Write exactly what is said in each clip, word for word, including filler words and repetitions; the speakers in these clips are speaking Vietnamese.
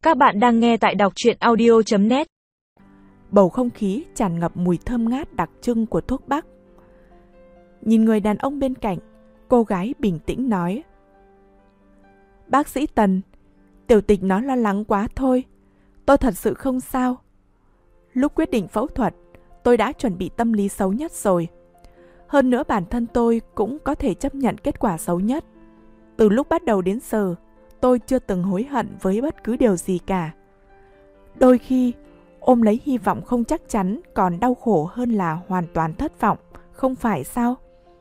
Các bạn đang nghe tại đọc truyện audio chấm net. Bầu không khí tràn ngập mùi thơm ngát đặc trưng của thuốc bắc. Nhìn người đàn ông bên cạnh, cô gái bình tĩnh nói: "Bác sĩ Tần, tiểu tịch nó lo lắng quá thôi. Tôi thật sự không sao. Lúc quyết định phẫu thuật, tôi đã chuẩn bị tâm lý xấu nhất rồi. Hơn nữa bản thân tôi cũng có thể chấp nhận kết quả xấu nhất. Từ lúc bắt đầu đến giờ, tôi chưa từng hối hận với bất cứ điều gì cả. Đôi khi, ôm lấy hy vọng không chắc chắn còn đau khổ hơn là hoàn toàn thất vọng, không phải sao?"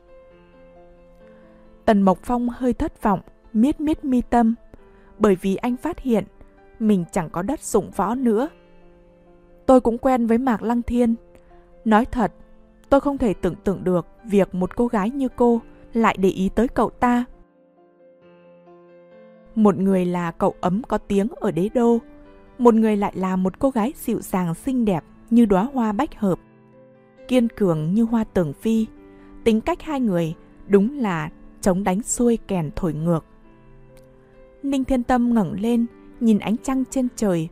Tần Mộc Phong hơi thất vọng, miết miết mi tâm, bởi vì anh phát hiện mình chẳng có đất dụng võ nữa. Tôi cũng quen với Mạc Lăng Thiên. Nói thật, tôi không thể tưởng tượng được việc một cô gái như cô lại để ý tới cậu ta. Một người là cậu ấm có tiếng ở đế đô, một người lại là một cô gái dịu dàng xinh đẹp như đóa hoa bách hợp, kiên cường như hoa tường phi. Tính cách hai người đúng là trống đánh xuôi kèn thổi ngược. Ninh Thiên Tâm ngẩng lên, nhìn ánh trăng trên trời.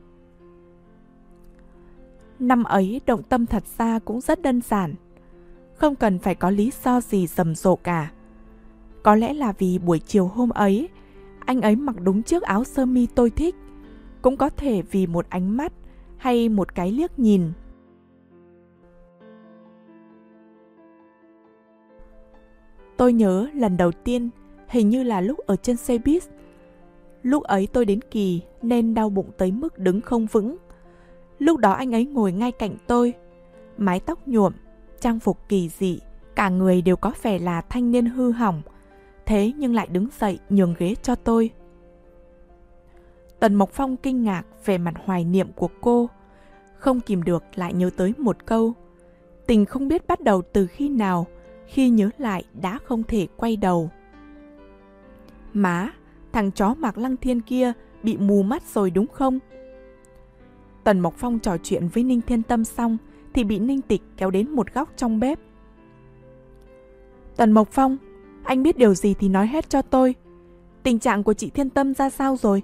Năm ấy động tâm thật ra cũng rất đơn giản, không cần phải có lý do gì rầm rộ cả. Có lẽ là vì buổi chiều hôm ấy, anh ấy mặc đúng chiếc áo sơ mi tôi thích, cũng có thể vì một ánh mắt hay một cái liếc nhìn. Tôi nhớ lần đầu tiên hình như là lúc ở trên xe buýt. Lúc ấy tôi đến kỳ nên đau bụng tới mức đứng không vững. Lúc đó anh ấy ngồi ngay cạnh tôi, mái tóc nhuộm, trang phục kỳ dị, cả người đều có vẻ là thanh niên hư hỏng, thế nhưng lại đứng dậy nhường ghế cho tôi. Tần Mộc Phong kinh ngạc về mặt hoài niệm của cô, không kìm được lại nhớ tới một câu: tình không biết bắt đầu từ khi nào, khi nhớ lại đã không thể quay đầu. Má, thằng chó Mạc Lăng Thiên kia bị mù mắt rồi đúng không? Tần Mộc Phong trò chuyện với Ninh Thiên Tâm xong thì bị Ninh Tịch kéo đến một góc trong bếp. "Tần Mộc Phong, anh biết điều gì thì nói hết cho tôi. Tình trạng của chị Thiên Tâm ra sao rồi?"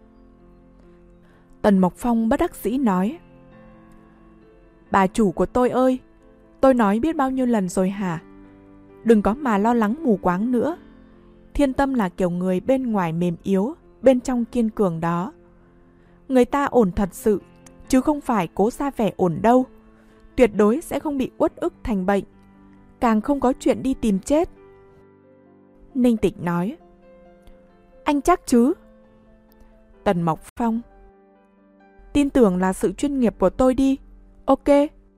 Tần Mộc Phong bất đắc dĩ nói: "Bà chủ của tôi ơi, tôi nói biết bao nhiêu lần rồi hả? Đừng có mà lo lắng mù quáng nữa. Thiên Tâm là kiểu người bên ngoài mềm yếu, bên trong kiên cường đó. Người ta ổn thật sự, chứ không phải cố ra vẻ ổn đâu. Tuyệt đối sẽ không bị uất ức thành bệnh, càng không có chuyện đi tìm chết." Ninh Tịch nói: "Anh chắc chứ?" Tần Mộc Phong: "Tin tưởng là sự chuyên nghiệp của tôi đi, ok?"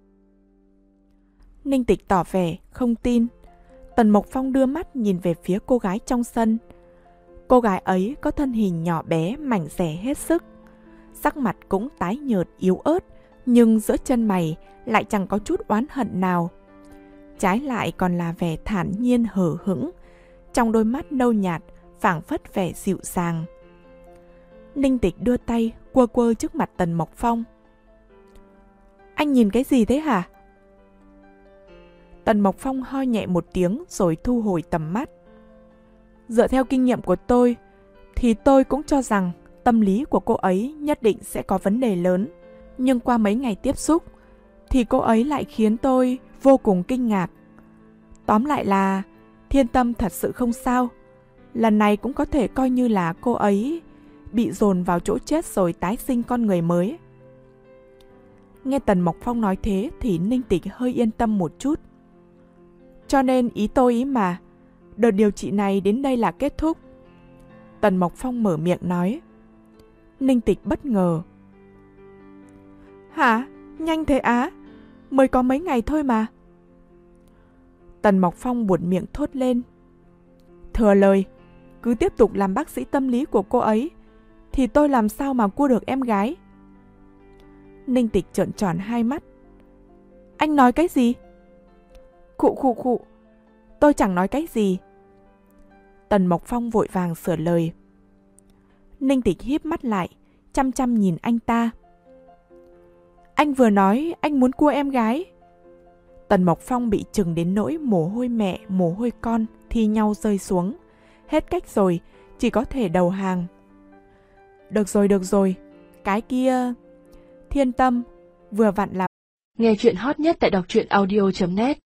Ninh Tịch tỏ vẻ không tin. Tần Mộc Phong đưa mắt nhìn về phía cô gái trong sân. Cô gái ấy có thân hình nhỏ bé, mảnh dẻ hết sức, sắc mặt cũng tái nhợt yếu ớt, nhưng giữa chân mày lại chẳng có chút oán hận nào. Trái lại còn là vẻ thản nhiên hờ hững, trong đôi mắt nâu nhạt phảng phất vẻ dịu dàng. Ninh Tịch đưa tay quơ quơ trước mặt Tần Mộc Phong. "Anh nhìn cái gì thế hả?" Tần Mộc Phong ho nhẹ một tiếng rồi thu hồi tầm mắt. "Dựa theo kinh nghiệm của tôi thì tôi cũng cho rằng tâm lý của cô ấy nhất định sẽ có vấn đề lớn. Nhưng qua mấy ngày tiếp xúc thì cô ấy lại khiến tôi vô cùng kinh ngạc. Tóm lại là Thiên Tâm thật sự không sao. Lần này cũng có thể coi như là cô ấy bị dồn vào chỗ chết rồi tái sinh con người mới." Nghe Tần Mộc Phong nói thế thì Ninh Tịch hơi yên tâm một chút. "Cho nên ý tôi ý mà, đợt điều trị này đến đây là kết thúc." Tần Mộc Phong mở miệng nói. Ninh Tịch bất ngờ: "Hả? Nhanh thế á? Mới có mấy ngày thôi mà." Tần Mộc Phong buột miệng thốt lên: "Thừa lời, cứ tiếp tục làm bác sĩ tâm lý của cô ấy thì tôi làm sao mà cua được em gái?" Ninh Tịch trợn tròn hai mắt: "Anh nói cái gì?" "Khụ khụ khụ, tôi chẳng nói cái gì." Tần Mộc Phong vội vàng sửa lời. Ninh Tịch híp mắt lại, chăm chăm nhìn anh ta. "Anh vừa nói anh muốn cua em gái." Tần Mộc Phong bị chừng đến nỗi mồ hôi mẹ, mồ hôi con thi nhau rơi xuống. Hết cách rồi, chỉ có thể đầu hàng. "Được rồi, được rồi, cái kia. Thiên Tâm vừa vặn là Nghe chuyện hot nhất tại đọc truyện audio chấm net